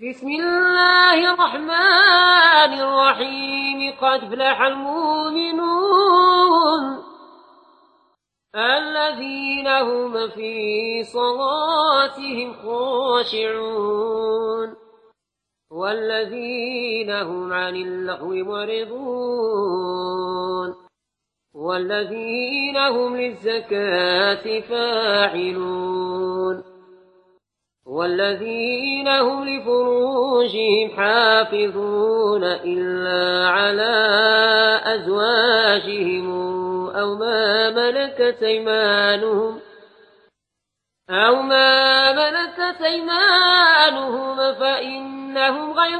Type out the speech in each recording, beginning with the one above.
بسم الله الرحمن الرحيم. قد أفلح المؤمنون الذين هم في صلاتهم خاشعون والذين هم عن اللغو معرضون والذين هم للزكاة فاعلون والذين هم لفروجهم حافظون إلا على أزواجهم أو ما ملكت أيمانهم فإنهم غير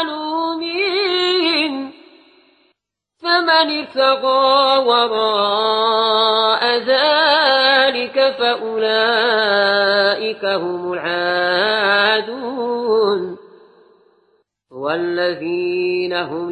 ملومين. فمن ابتغى وراء ذلك فأولئك هم العادون والذين هم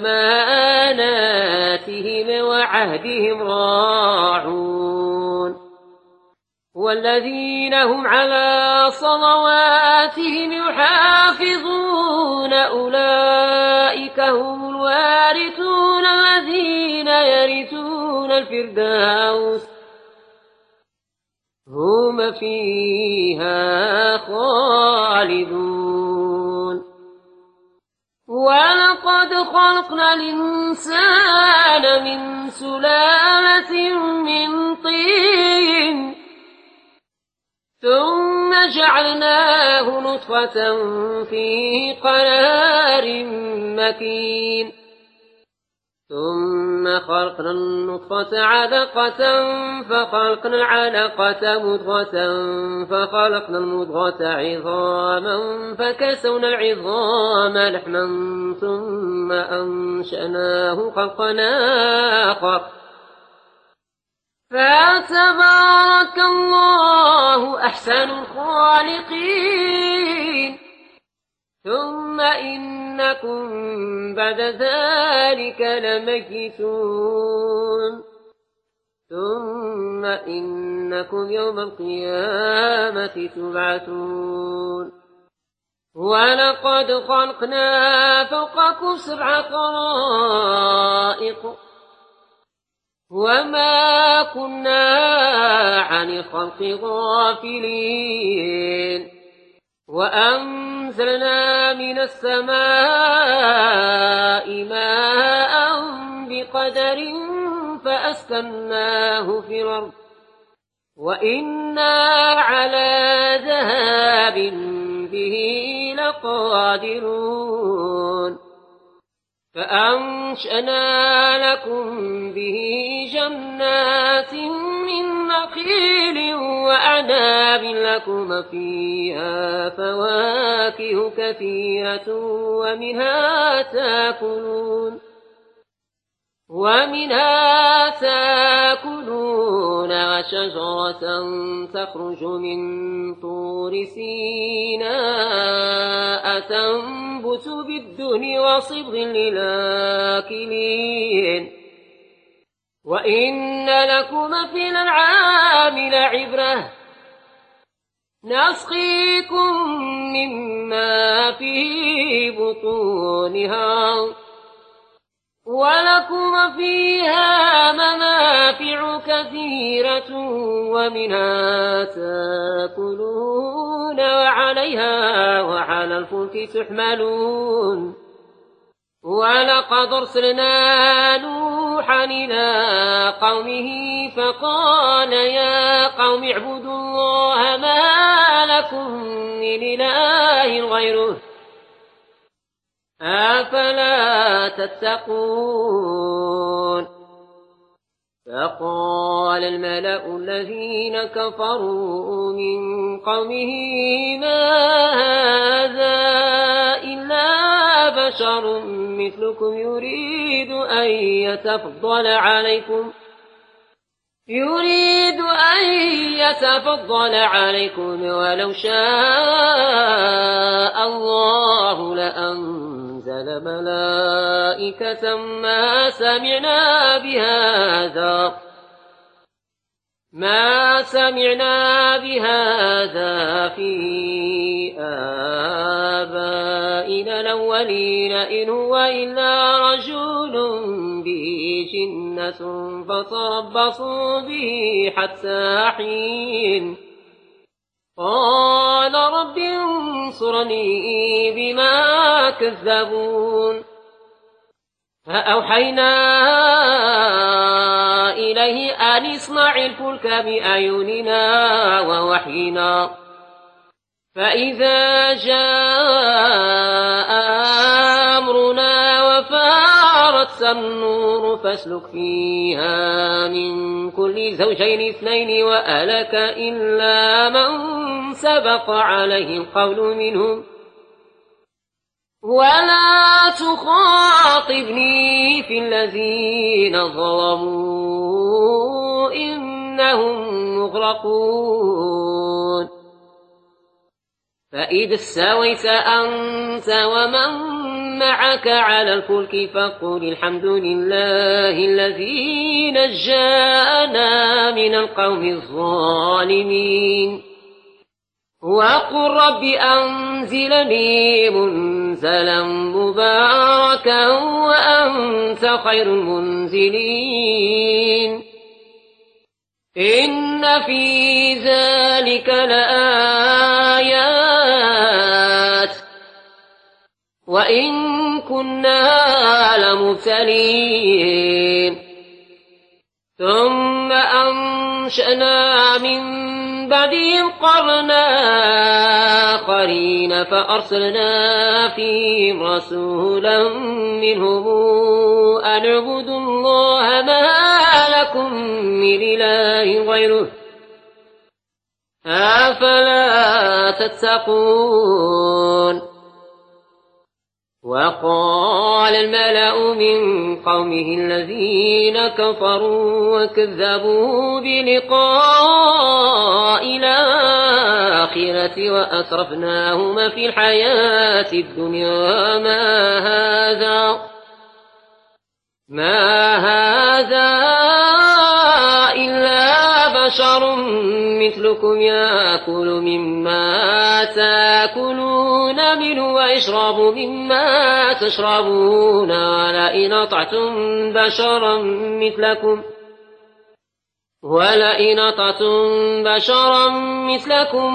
لأماناتهم وعهدهم راعون والذين هم على صلواتهم يحافظون أولئك هم الوارثون الذين يرثون الفردوس هم فيها خالدون. ولقد خلقنا الإنسان من سلالة من طين ثم جعلناه نطفة في قرار مكين ثم خلقنا النطفة علقة فخلقنا العلقة مضغة فخلقنا المضغة عظاما فكسونا العظام لحما ثم أنشأناه خلقا آخر فتبارك الله أحسن الخالقين. ثم إنكم بعد ذلك لميتون ثم إنكم يوم القيامة تبعثون. ولقد خلقنا فوقكم 7 طرائق وما كنا عن الخلق غافلين وأنزلنا من السماء ماء بقدر فأسكناه في الأرض وإنا على ذهاب به لقادرون. فأنشأنا لكم به جنات من نخيل وأعناب لكم فيها فواكه كثيرة ومنها تاكلون وشجرة تخرج من طور سيناء تنبت بالدهن وصبغ للآكلين. وإن لكم في الأنعام لعبرة نسقيكم مما في بطونها ولكم فيها منافع كثيرة ومنها تاكلون وعليها وعلى الفلك تحملون. ولقد أرسلنا نوحا إلى قومه فقال يا قوم اعبدوا الله ما لكم من إله غيره أفلا تتقون. فقال الملأ الذين كفروا من قومه ما هذا إلا بشر مثلكم يريد أن يتفضل عليكم ولو شاء الله لأنزل ملائكة ما سمعنا بهذا في آبائنا من الأولين إن هو إلا رجل به جنة فتربصوا به حتى حين قال رب انصرني بما كذبون فأوحينا إليه أن اصنع الفلك بأعيننا ووحينا فإذا جاء أمرنا وفارت النور فاسلك فيها من كل زوجين اثنين وأهلك إلا من سبق عليه القول منهم ولا تخاطبني في الذين ظلموا إنهم مغرقون فإذا استويت أنت ومن معك على الفلك فقل الحمد لله الذي نجانا من القوم الظالمين وقل رب أنزلني منزلا مباركا وأنت خير المنزلين إن في ذلك لآيات وإن كنا لمبتلين ثم أنشأنا من بعدهم قرنا آخرين فأرسلنا فيهم رسولا منهم أن اعبدوا الله ما لكم من إله غيره أفلا تتقون وقال الملأ من قومه الذين كفروا وكذبوا بلقاء الآخرة وأترفناهما في الحياة الدنيا ما هذا إلا بشر مثلكم يأكل مما تأكلون منه ويشرب مما تشربون ولئن أطعتم بشرا مثلكم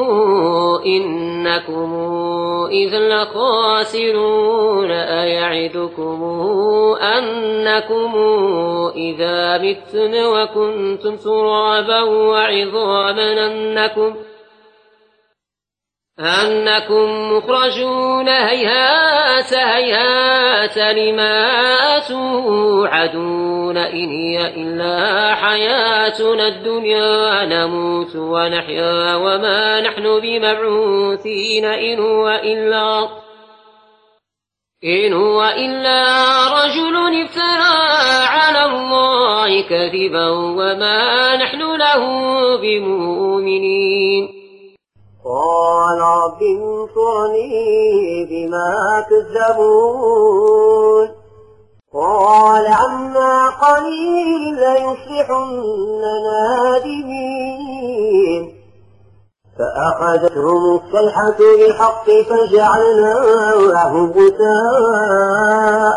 إنكم إذا لخاسرون أيعدكم أنكم إذا متم وكنتم ترابا وعظاما أنكم مخرجون هيهات هيهات لما توعدون إن هي إلا حياتنا الدنيا نموت ونحيا وما نحن بمبعوثين إن هو إلا رجل افترى على الله كذبا وما نحن له بمؤمنين قال رب انصرني بما كذبون قال عما قليل ليصبحن نادمين فأخذتهم الصيحة بالحق فجعلناهم غثاء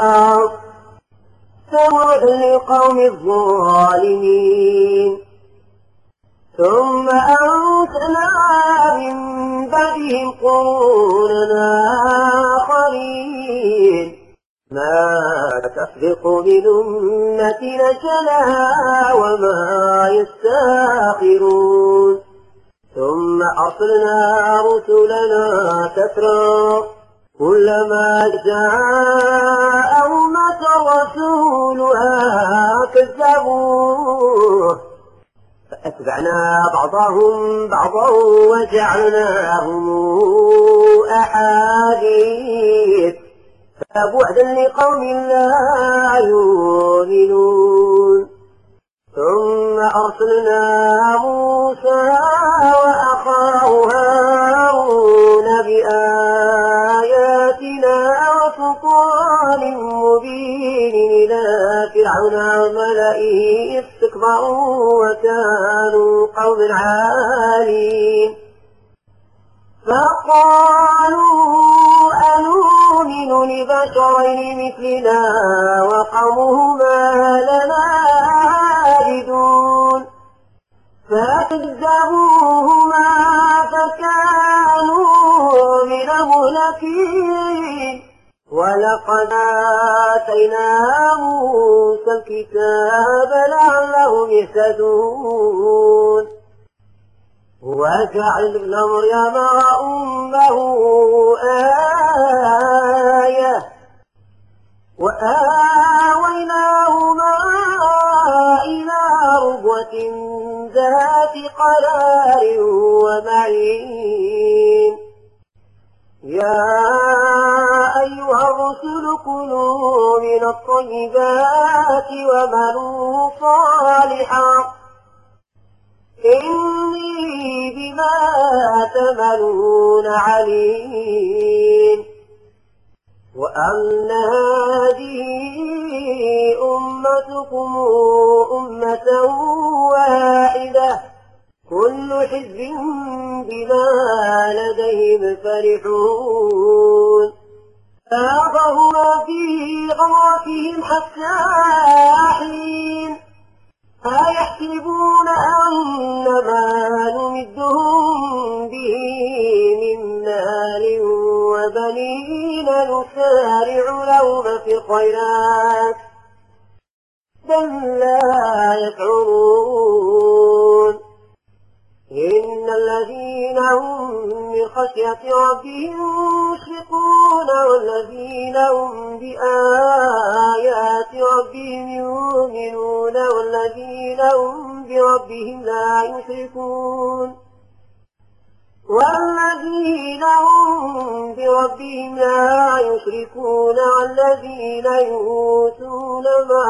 فبعدا للقوم الظالمين ثم أنشأنا من بعدهم قرونا آخرين ما تسبق من أمة أجلها وما يستأخرون ثم أرسلنا رسلنا تترى كلما جاء أمة رسولها كذبوه فأتبعنا بعضهم بعضا وجعلناهم أحاديث فبعدا لقوم لا يؤمنون ثم أرسلنا موسى وأخاه هارون بآياتنا وسلطان مبين إلى فرعون وملئه استكبروا وكانوا قوما عالين فقالوا بشرين مثلنا وقومهما لنا عابدون فكذبوهما فكانوا من المهلكين ولقد آتينا موسى الكتاب لعلهم يهتدون وجعل ابن مريم وأمه آية وآويناهما إلى ربوة ذات قرار ومعين يا أيها الرسل كلوا من الطيبات وعملوا صالحا إني بما تعملون عليم وأن هذه أمتكم أمة واحدة كل حزب بما لديهم فرحون فأخذوا في غمرتهم حتى حين أيحسبون أنما نمدهم به من مال وبنين نسارع لهم في الخيرات بل لا يشعرون إن الذين هم من خشية ربهم مشفقون والذين هم بآيات ربهم يؤمنون والذين هم بربهم لا يشركون والذين هم بربهم لا يشركون والذين يؤتون ما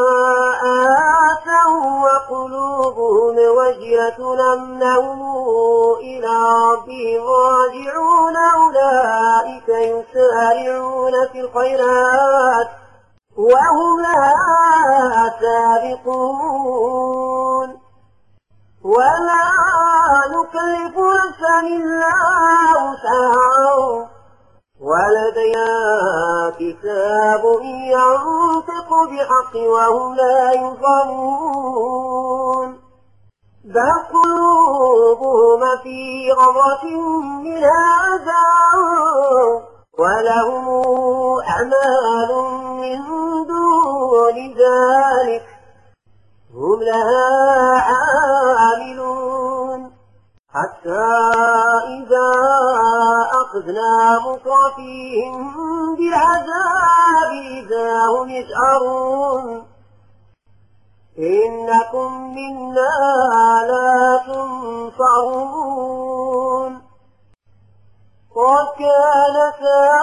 آتوا وقلوبهم وجلة أنهم إلى ربهم راجعون أولئك يسارعون في الخيرات وهم لها سابقون ولا نكلف نفسا إلا وسعها ولدينا كتاب ينطق بحق وهم لا يظلمون بل قلوبهم في غمرة من هذا ولهم أعمال من دون ذلك هم لها عاملون حتى إذا أخذنا مترفيهم بالعذاب إذا هم يشعرون إنكم منا لا تنصرون وكانت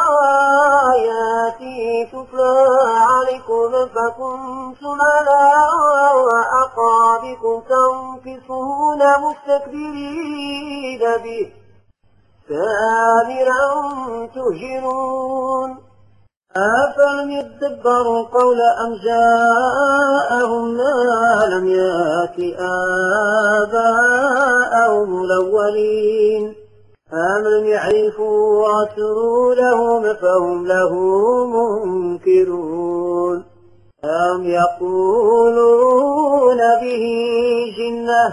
آياتي تتلى عليكم فكنتم على أعقابكم تنكصون مستكبرين به سامرا تهجرون أفلم يدبروا القول أم جاءهم ما لم يأت آباءهم الأولين أم لم يعرفوا رسولهم فهم له منكرون أم يقولون به جنة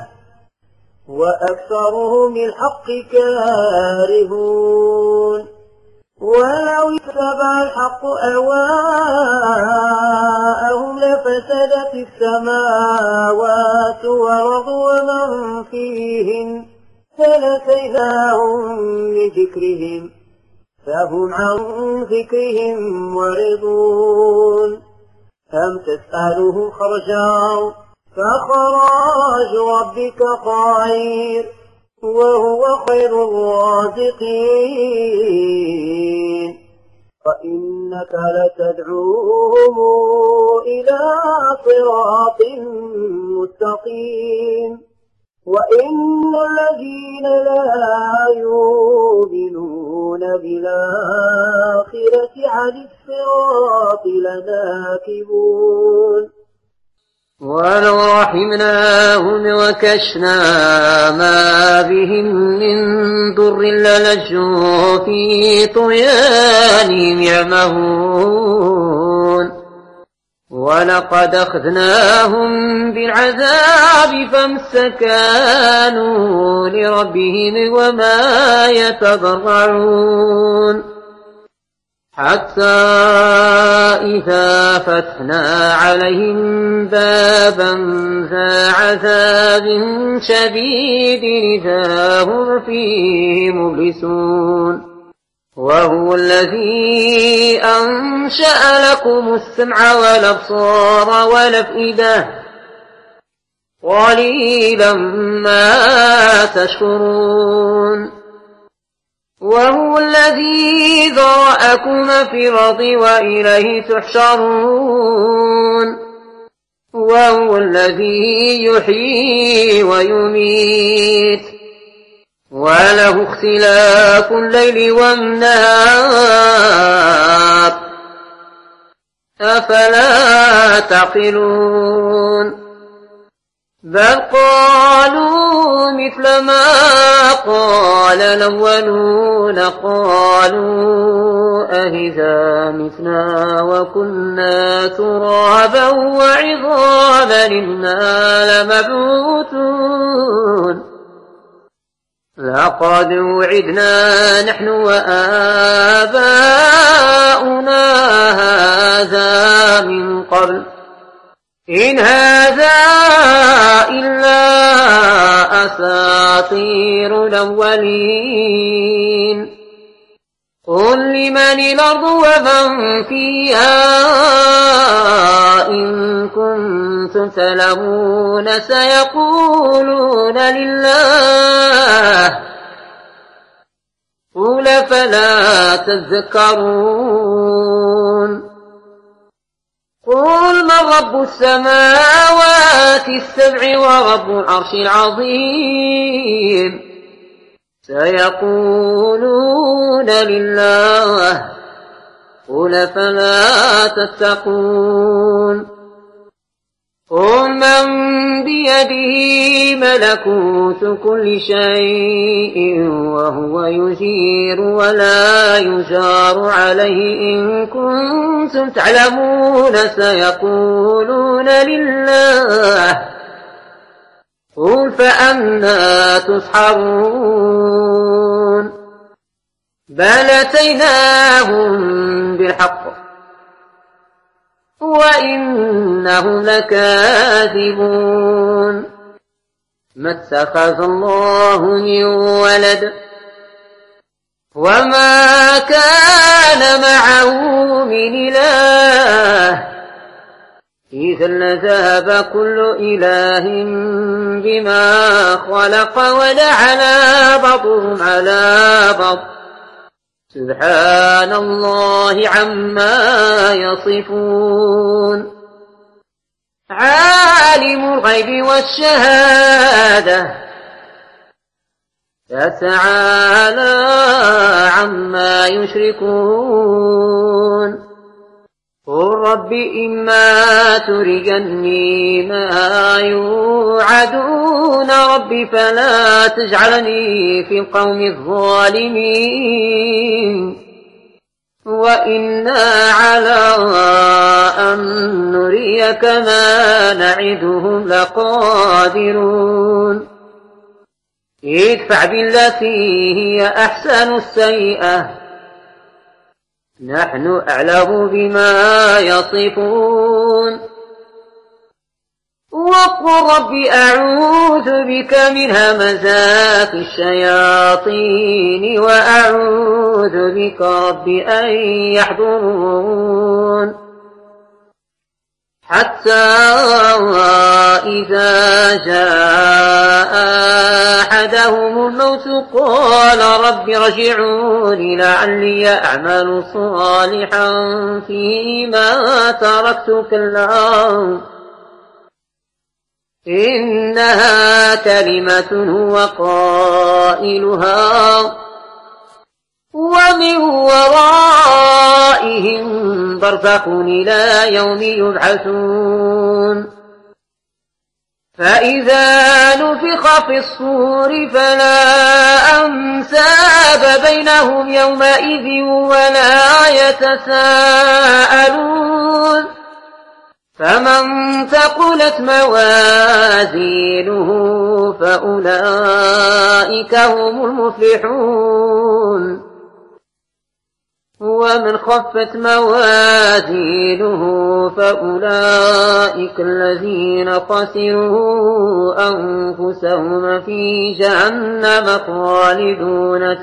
وأكثرهم الحق كارهون ولو اتبع الحق أهواءهم لفسدت السماوات والأرض ومن فيهن فلتيناهم بذكرهم فهم عن ذكرهم معرضون أم تسألهم خرجا فخراج ربك خير وهو خير الرازقين وإنك لتدعوهم إلى صراط مستقيم وإن الذين لا يؤمنون بالآخرة عن الصراط لناكبون ولو رحمناهم وكشنا ما بهم من ضر للجوا في طغيانهم يعمهون ولقد أخذناهم بالعذاب فما استكانوا لربهم وما يتضرعون حتى إذا فتحنا عليهم بابا ذا عذاب شديد إذا هم فيه مبلسون وهو الذي أنشأ لكم السمع والأبصار والأفئدة قليلا ما تشكرون وهو الذي ذرأكم في الأرض وإليه تحشرون وهو الذي يحيي ويميت وله اختلاف الليل والنهار أفلا تعقلون بل قالوا مثل ما قال الأولون قالوا أهذا متنا وكنا ترابا وعظاما إنا لمبعوثون لقد وعدنا نحن وآباؤنا هذا من قبل إن هذا إلا أساطير الأولين قل لمن الأرض ومن فيها إن كنتم تعلمون سيقولون لله قل فلا تذكرون قل من رب السماوات السبع ورب العرش العظيم سيقولون لله قل فلا تتقون قل من بيده ملكوت كل شيء وهو يجير ولا يجار عليه إن كنتم تعلمون سيقولون لله قل فأنى تسحرون بل أتيناهم بالحق وإنهم لكاذبون ما اتخذ الله من ولد وما كان معه من إله إذا لذهب كل إله بما خلق ولعلى بعضهم على بعض سبحان الله عما يصفون عالم الغيب والشهادة فتعالى عما يشركون قل رب إما تريني ما يوعدون رب فلا تجعلني في القوم الظالمين وإنا على أن نريك ما نعدهم لقادرون ادفع بالتي هي أحسن السيئة نحن أعلم بما يصفون وقل رب أعوذ بك من همزات الشياطين وأعوذ بك رب أن يحضرون حتى إذا جاء أحدهم الموت قال رب ارجعون لعلي أعمل صالحا فيما تركت كلا إنها كلمة هو قائلها ومن ورائهم برزخ إلى يوم يبعثون فإذا نفخ في الصور فلا أنساب بينهم يومئذ ولا يتساءلون فمن ثقلت موازينه فأولئك هم المفلحون ومن خفت موازينه فأولئك الذين خسروا أنفسهم في جهنم خالدون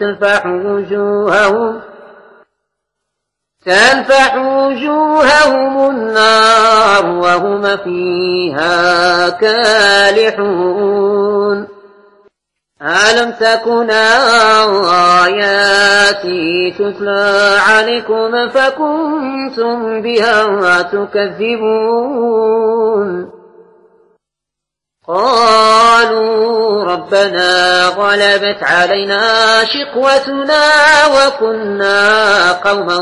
تلفح وجوههم النار وهم فيها كالحون ألم تكن آياتي تتلى عليكم فكنتم بها تكذبون قالوا ربنا غلبت علينا شقوتنا وكنا قوما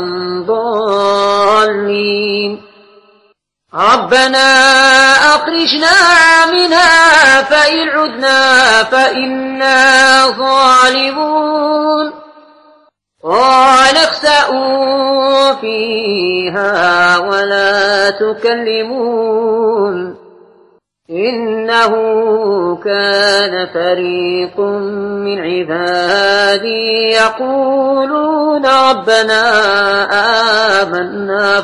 ضالين ربنا أخرجنا منها فإن عدنا فإنا ظالمون قال اخسئوا فيها ولا تكلمون إنه كان فريق من عبادي يقولون ربنا آمنا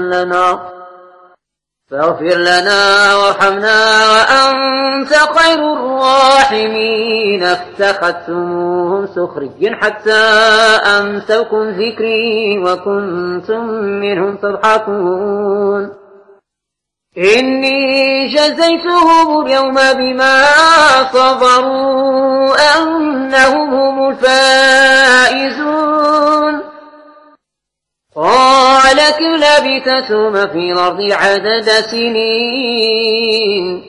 فاغفر لنا وارحمنا وأنت خير الراحمين اتخذتموهم سخريا حتى أنسوكم ذكري وكنتم منهم تضحكون إني جزيتهم اليوم بما صبروا أنهم هم الفائزون قال كم لبثتم في الأرض عدد سنين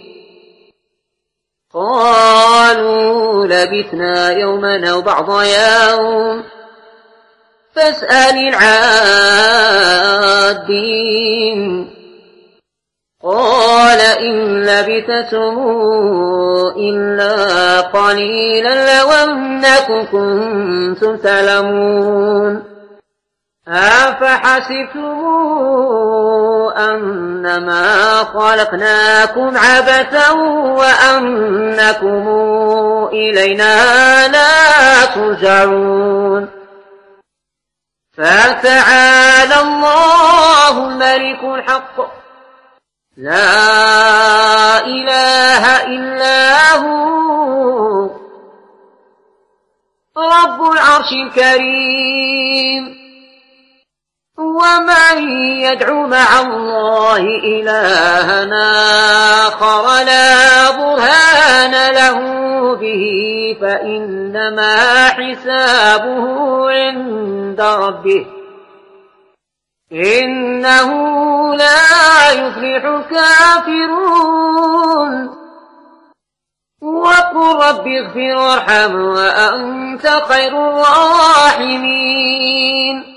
قالوا لبثنا يوما أو بعض يوم فاسأل العادين قال إن لبثتم إلا قليلا لو أنكم كنتم تعلمون أفحسبتم أنما خلقناكم عبثا وأنكم إلينا لا ترجعون فتعالى الله الملك الحق لا إله إلا هو رب العرش الكريم ومن يدعو مع الله إلها آخر لا برهان له به فإنما حسابه عند ربه إنه لا يفلح الكافرون وقل رب اغفر وارحم وأنت خير الراحمين